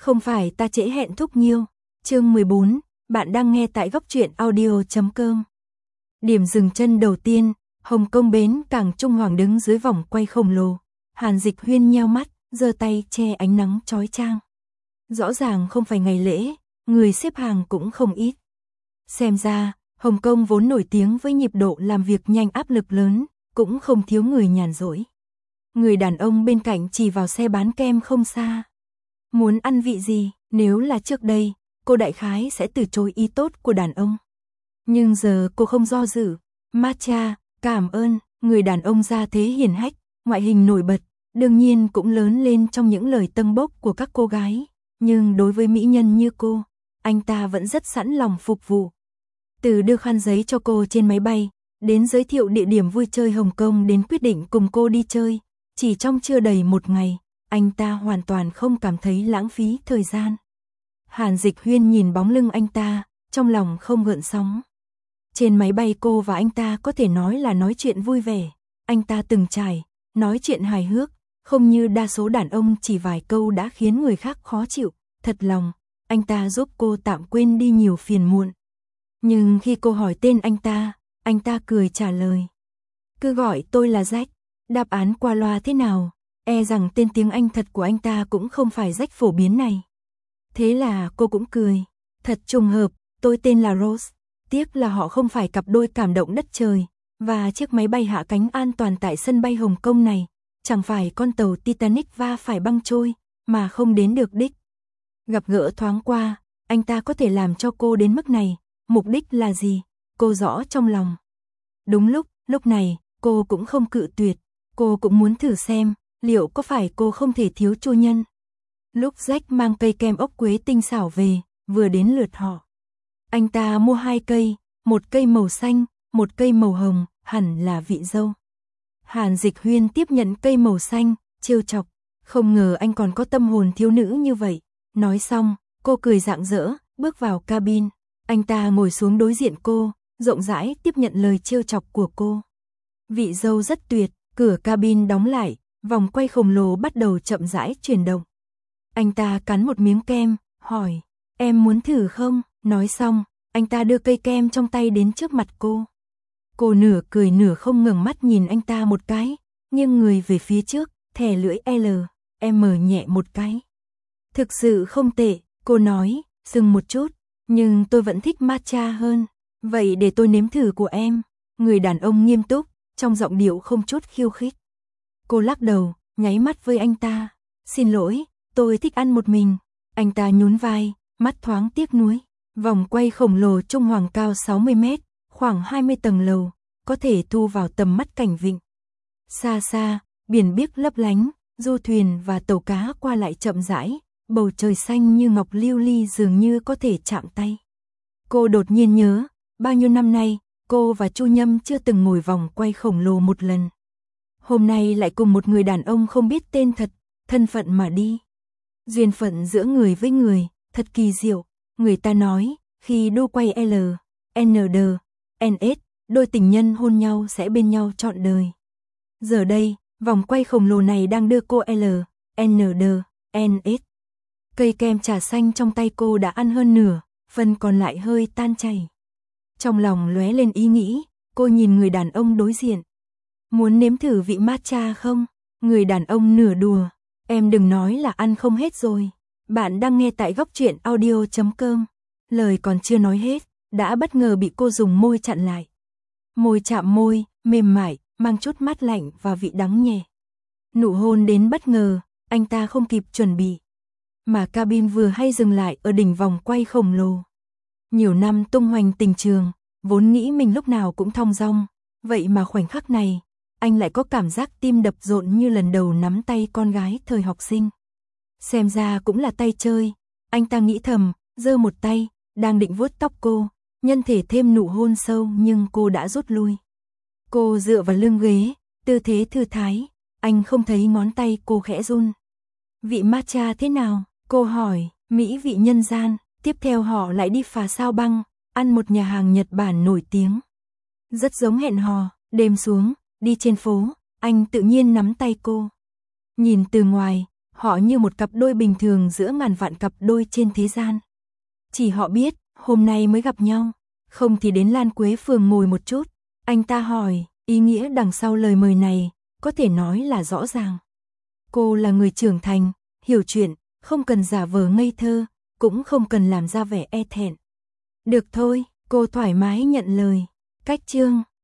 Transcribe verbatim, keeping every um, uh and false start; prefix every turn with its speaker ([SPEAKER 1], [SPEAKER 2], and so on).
[SPEAKER 1] Không phải ta trễ hẹn thúc nghiêu. Chương mười bốn, bạn đang nghe tại góc truyện audio chấm com. Điểm dừng chân đầu tiên, Hồng Kông bến cảng Trung Hoàng đứng dưới vòng quay khổng lồ. Hàn Dịch Huyên nheo mắt, giơ tay che ánh nắng chói chang. Rõ ràng không phải ngày lễ, người xếp hàng cũng không ít. Xem ra, Hồng Kông vốn nổi tiếng với nhịp độ làm việc nhanh áp lực lớn, cũng không thiếu người nhàn rỗi. Người đàn ông bên cạnh chỉ vào xe bán kem không xa. Muốn ăn vị gì, nếu là trước đây, cô đại khái sẽ từ chối ý tốt của đàn ông. Nhưng giờ cô không do dự. Matcha, cảm ơn, người đàn ông ra thế hiền hách, ngoại hình nổi bật, đương nhiên cũng lớn lên trong những lời tâng bốc của các cô gái. Nhưng đối với mỹ nhân như cô, anh ta vẫn rất sẵn lòng phục vụ. Từ đưa khăn giấy cho cô trên máy bay, đến giới thiệu địa điểm vui chơi Hồng Kông đến quyết định cùng cô đi chơi, chỉ trong chưa đầy một ngày, anh ta hoàn toàn không cảm thấy lãng phí thời gian. Hàn Dịch Huyên nhìn bóng lưng anh ta, trong lòng không gợn sóng. Trên máy bay cô và anh ta có thể nói là nói chuyện vui vẻ, anh ta từng trải, nói chuyện hài hước, không như đa số đàn ông chỉ vài câu đã khiến người khác khó chịu, thật lòng, anh ta giúp cô tạm quên đi nhiều phiền muộn. Nhưng khi cô hỏi tên anh ta, anh ta cười trả lời. Cứ gọi tôi là Jack, đáp án qua loa thế nào, e rằng tên tiếng Anh thật của anh ta cũng không phải Jack phổ biến này. Thế là cô cũng cười, thật trùng hợp, tôi tên là Rose, tiếc là họ không phải cặp đôi cảm động đất trời, và chiếc máy bay hạ cánh an toàn tại sân bay Hồng Kông này, chẳng phải con tàu Titanic va phải băng trôi, mà không đến được đích. Gặp gỡ thoáng qua, anh ta có thể làm cho cô đến mức này, mục đích là gì, cô rõ trong lòng. Đúng lúc, lúc này, cô cũng không cự tuyệt, cô cũng muốn thử xem, liệu có phải cô không thể thiếu chu nhân. Lúc Jack mang cây kem ốc quế tinh xảo về, vừa đến lượt họ. Anh ta mua hai cây, một cây màu xanh, một cây màu hồng, hẳn là vị dâu. Hàn Dịch Huyên tiếp nhận cây màu xanh, trêu chọc, không ngờ anh còn có tâm hồn thiếu nữ như vậy. Nói xong, cô cười rạng rỡ, bước vào cabin. Anh ta ngồi xuống đối diện cô, rộng rãi tiếp nhận lời trêu chọc của cô. Vị dâu rất tuyệt, cửa cabin đóng lại, vòng quay khổng lồ bắt đầu chậm rãi chuyển động. Anh ta cắn một miếng kem, hỏi, em muốn thử không? Nói xong, anh ta đưa cây kem trong tay đến trước mặt cô. Cô nửa cười nửa không ngẩng mắt nhìn anh ta một cái, nghiêng người về phía trước, thè lưỡi L, M nhẹ một cái. Thực sự không tệ, cô nói, dừng một chút, nhưng tôi vẫn thích matcha hơn, vậy để tôi nếm thử của em. Người đàn ông nghiêm túc, trong giọng điệu không chút khiêu khích. Cô lắc đầu, nháy mắt với anh ta, xin lỗi, tôi thích ăn một mình. Anh ta nhún vai, mắt thoáng tiếc nuối. Vòng quay khổng lồ Trung Hoàng cao sáu mươi mét, khoảng hai mươi tầng lầu, có thể thu vào tầm mắt cảnh vịnh. Xa xa, biển biếc lấp lánh, du thuyền và tàu cá qua lại chậm rãi, bầu trời xanh như ngọc lưu ly dường như có thể chạm tay. Cô đột nhiên nhớ, bao nhiêu năm nay, cô và Chu Nhâm chưa từng ngồi vòng quay khổng lồ một lần. Hôm nay lại cùng một người đàn ông không biết tên thật, thân phận mà đi. Duyên phận giữa người với người, thật kỳ diệu. Người ta nói, khi đu quay L, N D, N S, đôi tình nhân hôn nhau sẽ bên nhau trọn đời. Giờ đây, vòng quay khổng lồ này đang đưa cô L, N D, N S. Cây kem trà xanh trong tay cô đã ăn hơn nửa, phần còn lại hơi tan chảy. Trong lòng lóe lên ý nghĩ, cô nhìn người đàn ông đối diện. Muốn nếm thử vị matcha không? Người đàn ông nửa đùa, em đừng nói là ăn không hết rồi. Bạn đang nghe tại góc truyện audio chấm com. Lời còn chưa nói hết, đã bất ngờ bị cô dùng môi chặn lại. Môi chạm môi, mềm mại, mang chút mát lạnh và vị đắng nhẹ. Nụ hôn đến bất ngờ, anh ta không kịp chuẩn bị. Mà cabin vừa hay dừng lại ở đỉnh vòng quay khổng lồ. Nhiều năm tung hoành tình trường, vốn nghĩ mình lúc nào cũng thong dong. Vậy mà khoảnh khắc này, anh lại có cảm giác tim đập rộn như lần đầu nắm tay con gái thời học sinh. Xem ra cũng là tay chơi, anh ta nghĩ thầm, giơ một tay, đang định vuốt tóc cô, nhân thể thêm nụ hôn sâu nhưng cô đã rút lui. Cô dựa vào lưng ghế, tư thế thư thái, anh không thấy ngón tay cô khẽ run. Vị matcha thế nào? Cô hỏi, mỹ vị nhân gian, tiếp theo họ lại đi phà sao băng, ăn một nhà hàng Nhật Bản nổi tiếng. Rất giống hẹn hò, đêm xuống, đi trên phố, anh tự nhiên nắm tay cô. Nhìn từ ngoài, Họ như một cặp đôi bình thường giữa ngàn vạn cặp đôi trên thế gian. Chỉ họ biết, hôm nay mới gặp nhau, không thì đến Lan Quế Phường ngồi một chút. Anh ta hỏi, ý nghĩa đằng sau lời mời này, có thể nói là rõ ràng. Cô là người trưởng thành, hiểu chuyện, không cần giả vờ ngây thơ, cũng không cần làm ra vẻ e thẹn. Được thôi, cô thoải mái nhận lời. Cách chương